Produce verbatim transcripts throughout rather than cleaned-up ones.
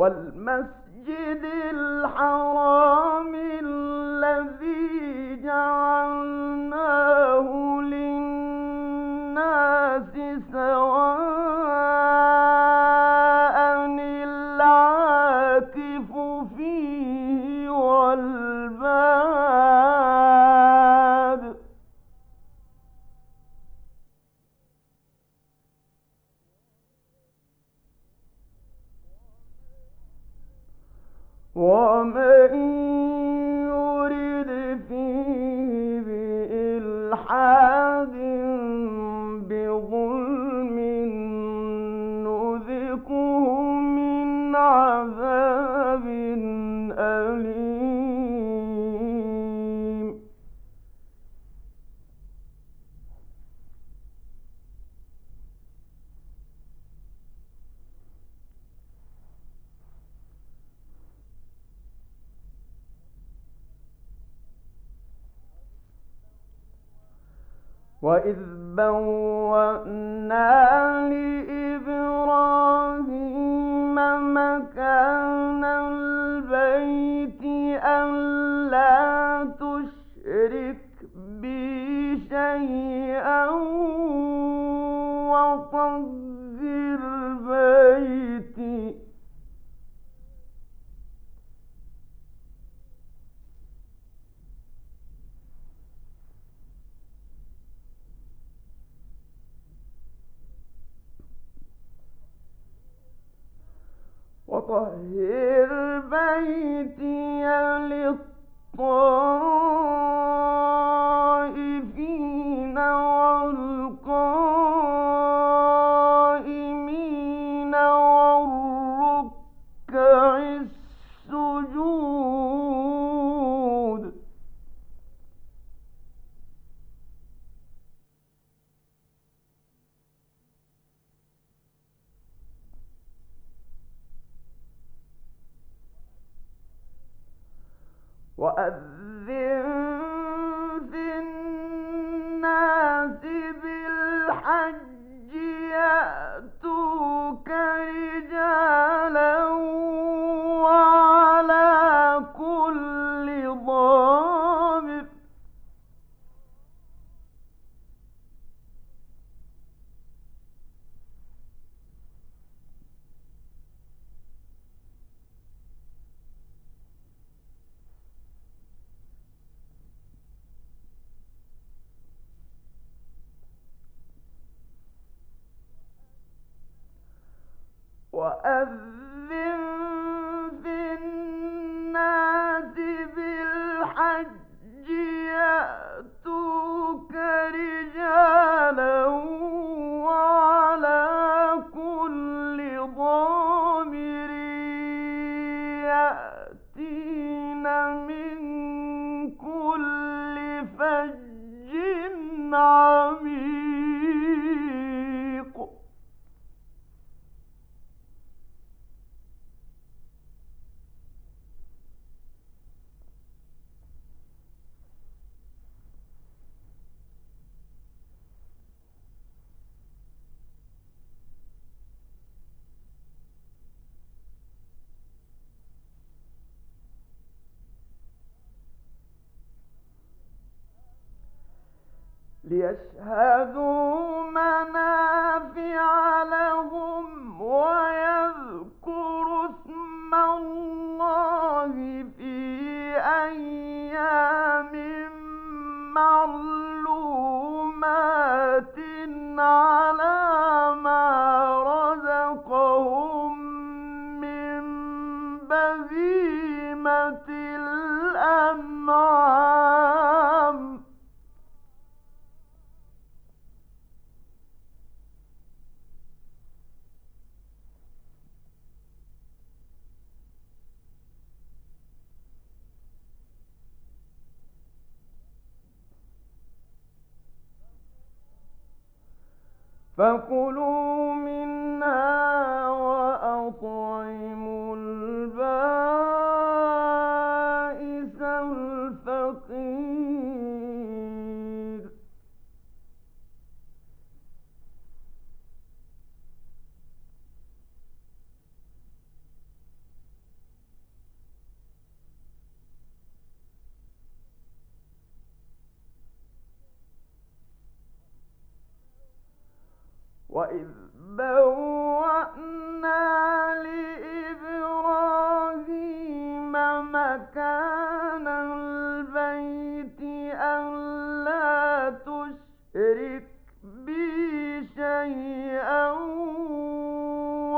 والمسجد الحرام الذي جعلناه للناس سواء العاكف فيه والباد ومن يرد فيه بإلحاد بظلم نذقه من عذاب أليم وإذ بوأنا لإبراهيم مكان البيت ألا تشرك بي شيئا وطهر بيتي وطهر بيتي للطائفين والقائمين والركع السجود وأذن في الناس بالحج يأتوك رجالا وعلى كل ضامر وأذن في الناس بالحج يأتوك رجالا وعلى كل ضامر يأتين من كل فج عميق ليشهدوا منافع لهم ويذكروا اسم الله في أيام معلومات على ما رزقهم من بهيمة الأنعام فكلوا منها وأطعموا البائس الفقير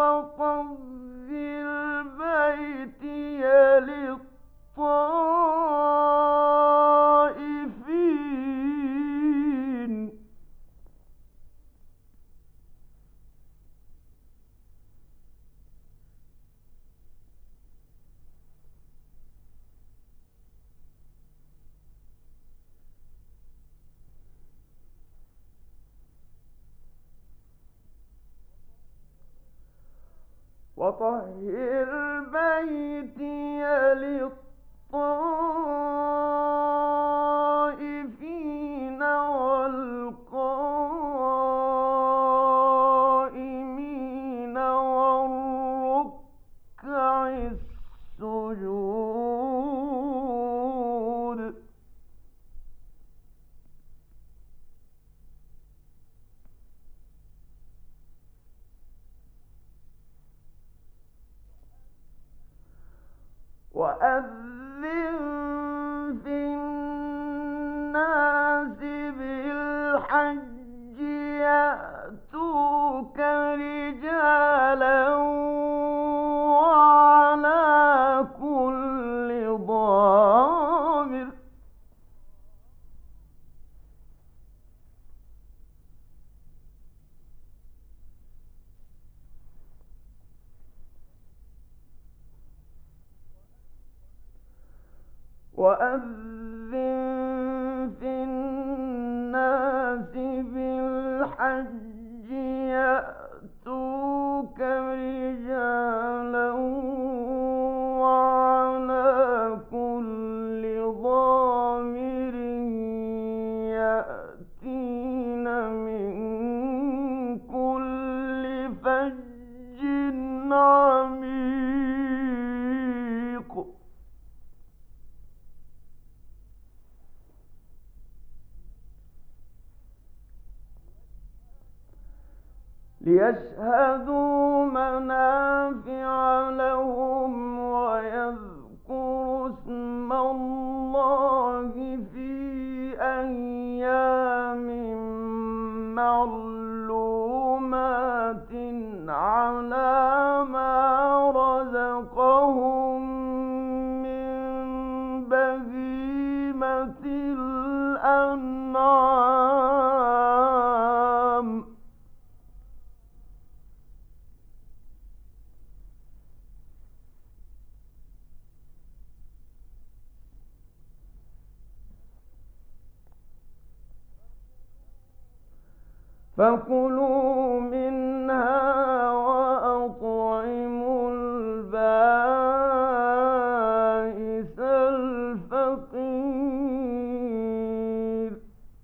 وطهر بيتي للطائفين وطهر بيتي للطائفين والقائمين والركع السجود وأذن في الناس بالحج يأتوك رجالا وعلى كل ضامر وأذن في الناس بالحج يأتوك رجالا وعلى كل ضامر يأتين من كل فج عميق ليشهدوا منافع لهم ويذكروا اسم الله في أيام معلومات على ما رزقهم من بهيمة الأنعام فكلوا منها وأطعموا البائس الفقير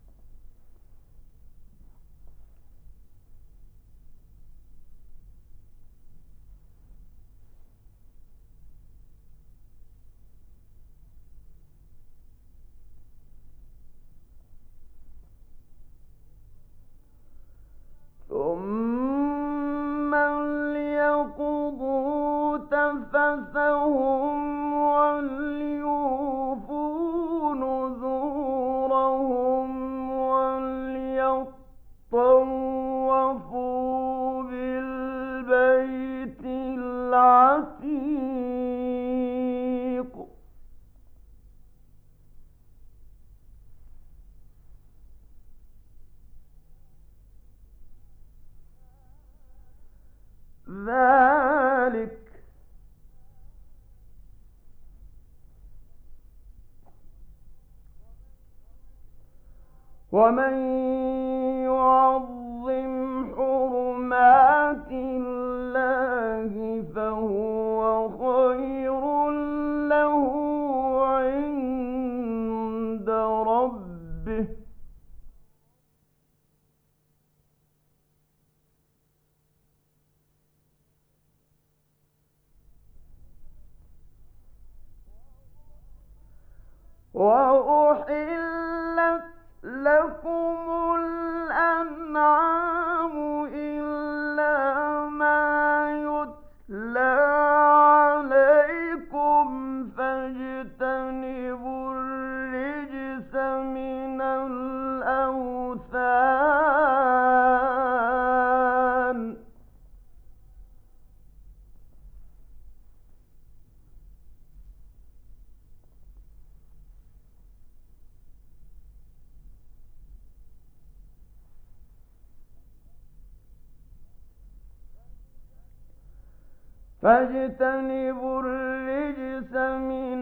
ثم ليقضوا تفثهم وليوفوا نذورهم وليطوفوا بالبيت العتيق ذلك ومن يعظم حرمات الله فهو خير له عند ربه وأحلت لكم الأنعام إلا ما يتلى عليكم فاجتنبوا الرجس من الأوثان فاجتنبوا الرجس من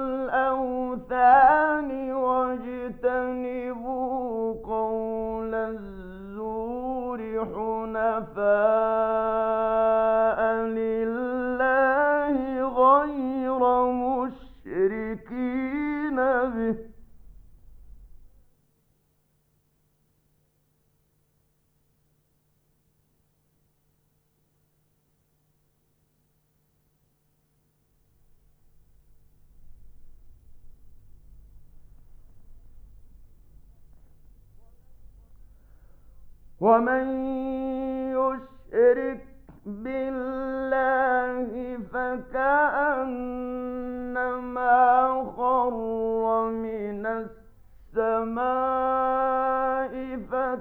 الأوثان واجتنبوا قول الزور حنفاء لله غير مشركين به ومن يشرك بالله فكأنما خر من السماء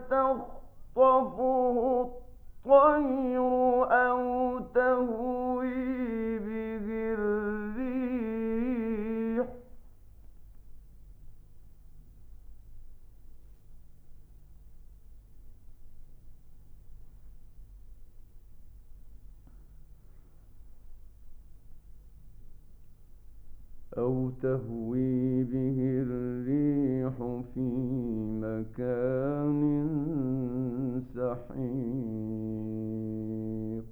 فتخطفه الطير أو تهوي به الريح أو تهوي به الريح في مكان سحيق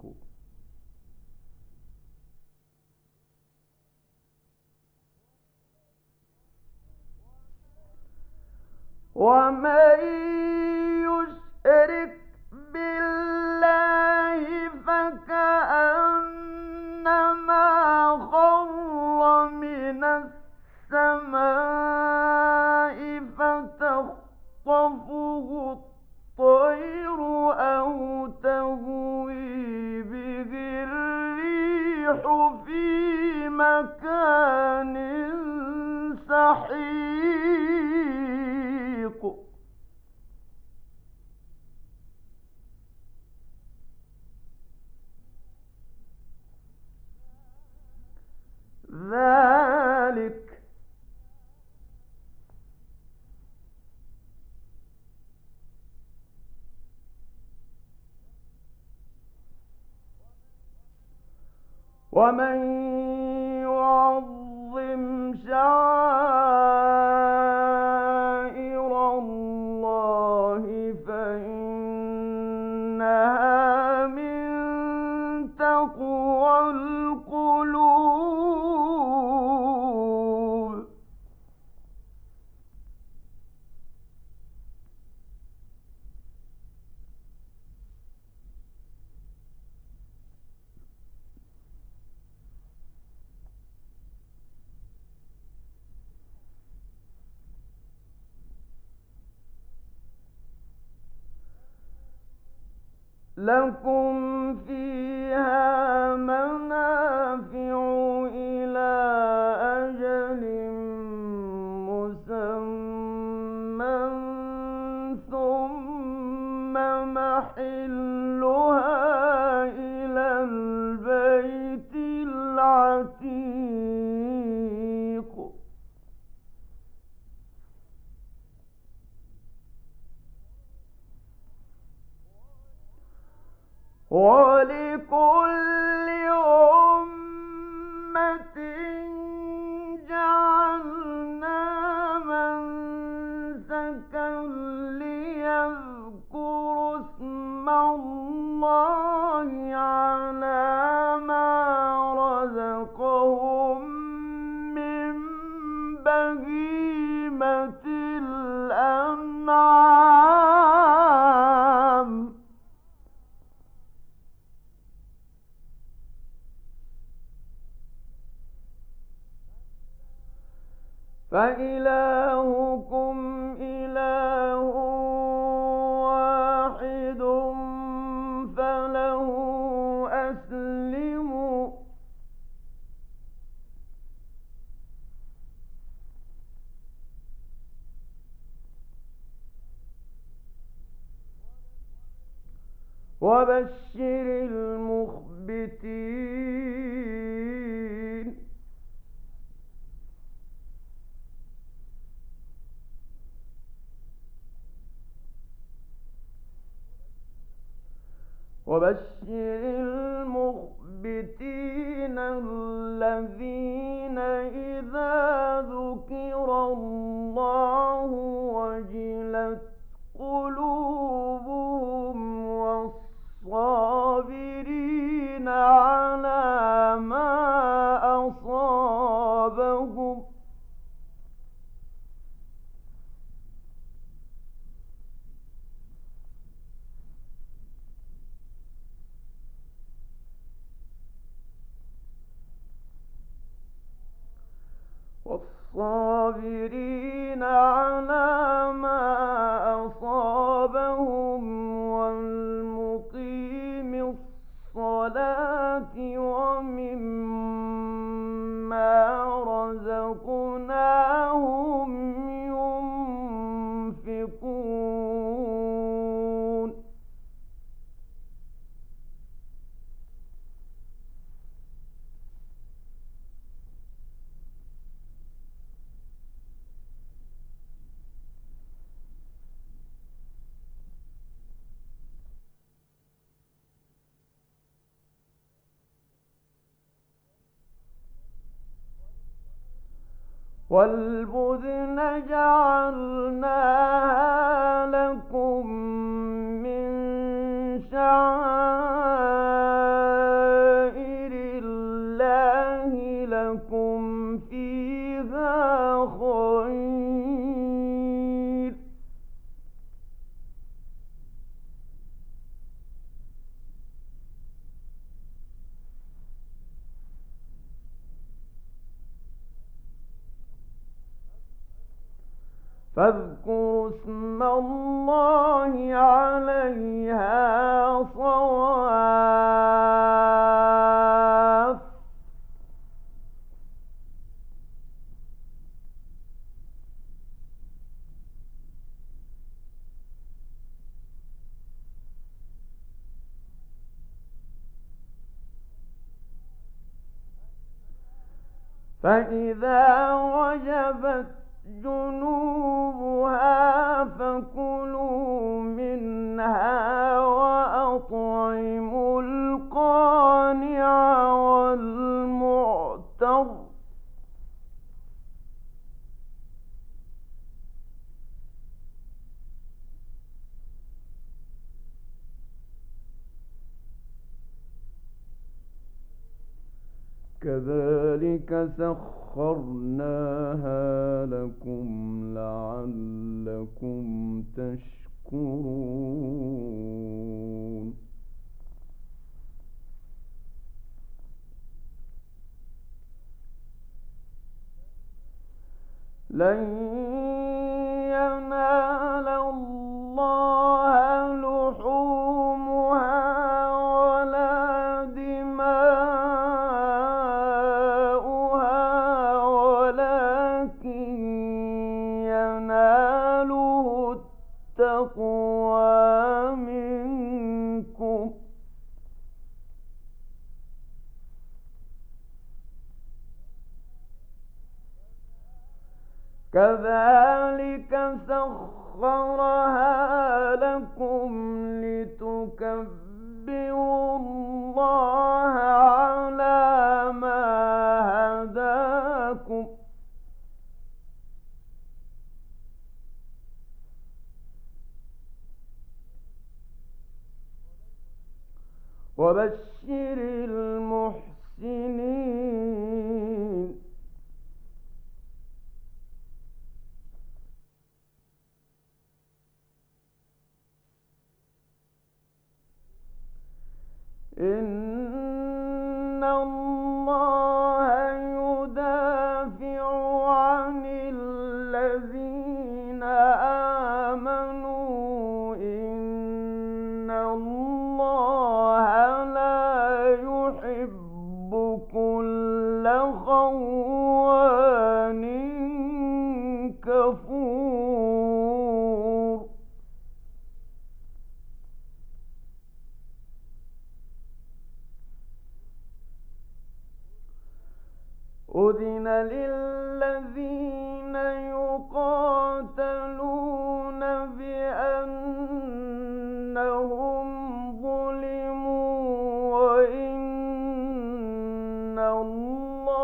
ومن يشرك بالله فكأنما خر من السماء فتخطفه الطير أو تهوي به الريح في مكان سحيق ذلك ومن يعظم شعائر الله فإنها من تقوى القلوب لكم فيها منافع إلى أجل مسمى ثم محلها إلى البيت العتيق ولكل أمة جعلنا منسكا ليذكروا اسم الله على ما رزقهم من بهيمة الأنعام فإلهكم إله واحد فله أسلموا وبشر المخبتين وبشر المخبتين الذين إذا ذكر الله وجلت قلوبهم والصابرين على ما أصابهم والصابرين على ما أصابهم والمقيم الصلاة ومما رزقناهم ينفقون والبدن جعلناها لكم من شعائر الله لكم فيها خير فاذكروا اسم الله عليها صواف فإذا وجبت جنوبها فكلوا منها وأطعموا القانع والمعتر كذلك سخرناها لكم لعلكم تشكرون لن ينال الله لحومها ولا دماؤها ولكن يناله التقوى منكم كذلك سخرها لكم لتكبروا الله على ما هداكم وبشر المحسنين إن الله يدافع عن الذين آمنوا إن الله لا يحب كل خوان كفور أذن للذين يقاتلون بأنهم ظلموا وإن الله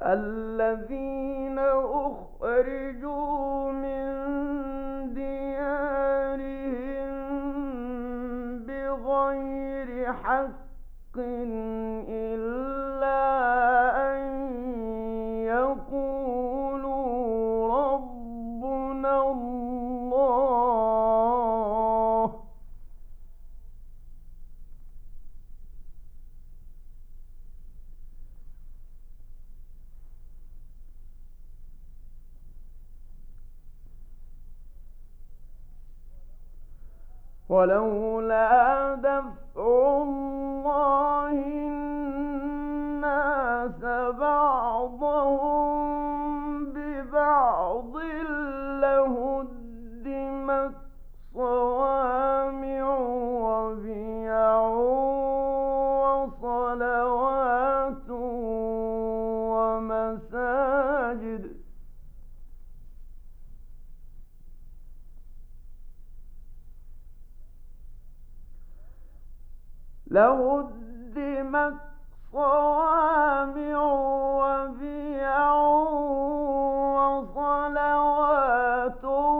الذين أخرجوا من ديارهم بغير حق إلا أن يقولوا ربنا الله ولولا دفع الله الناس بعضهم ببعض لهدمت صوامع وبيع وصلوات ومساجد لهدمت صوامع وبيع وصلوات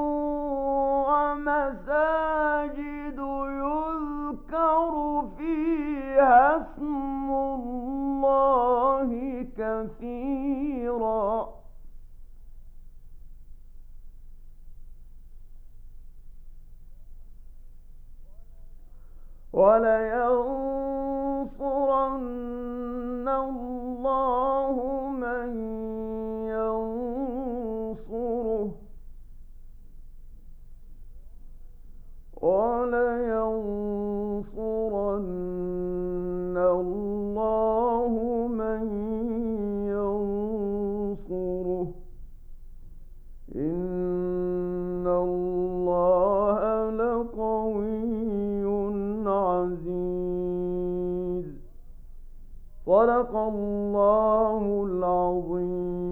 ومساجد يذكر فيها اسم الله كثيرا ولينصرن الله من ينصره ولينصرن الله من ينصره إن الله لقوي عزيز. صدق الله العظيم.